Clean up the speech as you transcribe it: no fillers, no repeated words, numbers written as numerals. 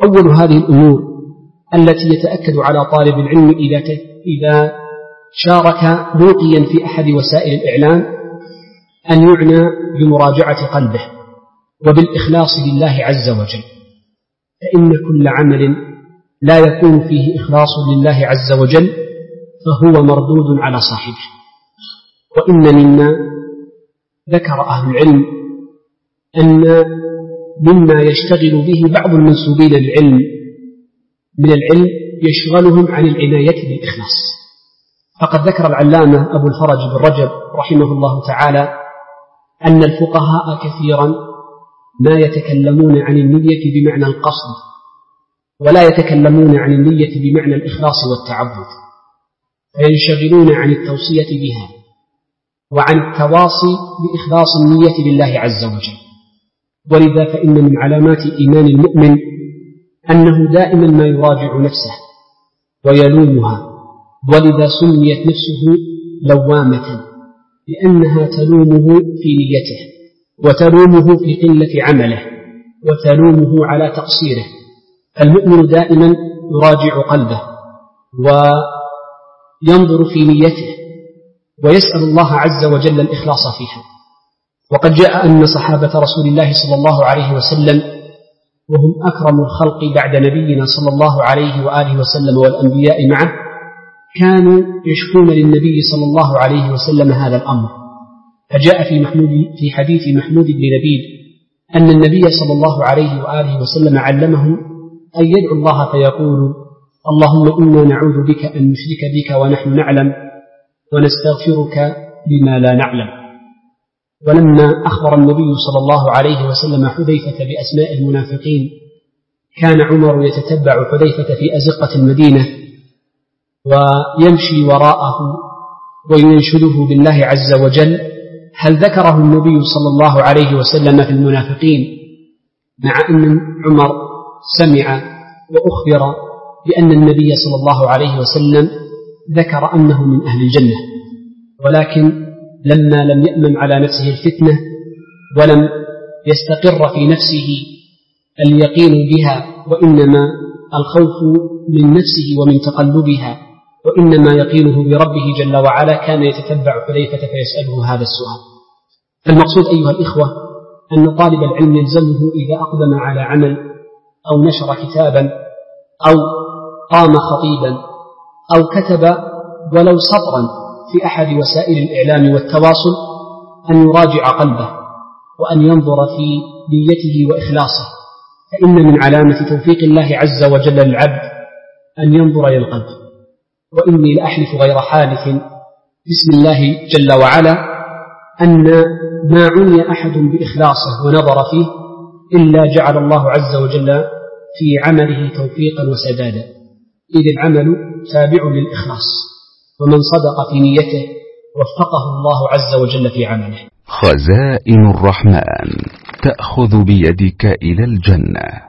أول هذه الأمور التي يتأكد على طالب العلم إذا شارك ملقيا في أحد وسائل الإعلام أن يعنى بمراجعة قلبه وبالإخلاص لله عز وجل، فإن كل عمل لا يكون فيه إخلاص لله عز وجل فهو مردود على صاحبه. وإن مما ذكر أهل العلم أن مما يشتغل به بعض المنسوبين للعلم من العلم يشغلهم عن العناية بالإخلاص. فقد ذكر العلامة أبو الفرج بن رجب رحمه الله تعالى أن الفقهاء كثيرا ما يتكلمون عن النية بمعنى القصد، ولا يتكلمون عن النية بمعنى الإخلاص والتعبد، فينشغلون عن التوصية بها وعن التواصي بإخلاص النية لله عز وجل. ولذا فإن من علامات إيمان المؤمن أنه دائما ما يراجع نفسه ويلومها، ولذا سميت نفسه لوامة، لأنها تلومه في نيته وتلومه في قلة عمله وتلومه على تقصيره. المؤمن دائما يراجع قلبه وينظر في نيته ويسأل الله عز وجل الإخلاص فيها. وقد جاء أن صحابة رسول الله صلى الله عليه وسلم وهم أكرم الخلق بعد نبينا صلى الله عليه وآله وسلم والأنبياء معه كانوا يشكون للنبي صلى الله عليه وسلم هذا الأمر. فجاء في حديث محمود بن لبيد أن النبي صلى الله عليه وآله وسلم علمهم أن يدعو الله فيقول: اللهم إنا نعوذ بك أن نشرك بك ونحن نعلم ونستغفرك بما لا نعلم. ولما أخبر النبي صلى الله عليه وسلم حذيفة بأسماء المنافقين كان عمر يتتبع حذيفة في أزقة المدينة ويمشي وراءه وينشده بالله عز وجل هل ذكره النبي صلى الله عليه وسلم في المنافقين، مع أن عمر سمع وأخبر بأن النبي صلى الله عليه وسلم ذكر أنه من أهل الجنة، ولكن لما لم يأمن على نفسه الفتنة ولم يستقر في نفسه اليقين بها، وإنما الخوف من نفسه ومن تقلبها، وإنما يقينه بربه جل وعلا، كان يتتبع حذيفة فيسأله هذا السؤال. المقصود أيها الإخوة أن طالب العلم يلزمه إذا أقدم على عمل أو نشر كتابا أو قام خطيبا أو كتب ولو سطرا في أحد وسائل الإعلام والتواصل أن يراجع قلبه وأن ينظر في نيته وإخلاصه، فإن من علامة توفيق الله عز وجل للعبد أن ينظر إلى القلب. وإني لأحلف غير حالف بسم الله جل وعلا أن ما عني أحد بإخلاصه ونظر فيه إلا جعل الله عز وجل في عمله توفيقا وسدادا، إذ العمل تابع للإخلاص، ومن صدق في نيته وفقه الله عز وجل في عمله. خزائن الرحمن تأخذ بيدك إلى الجنة.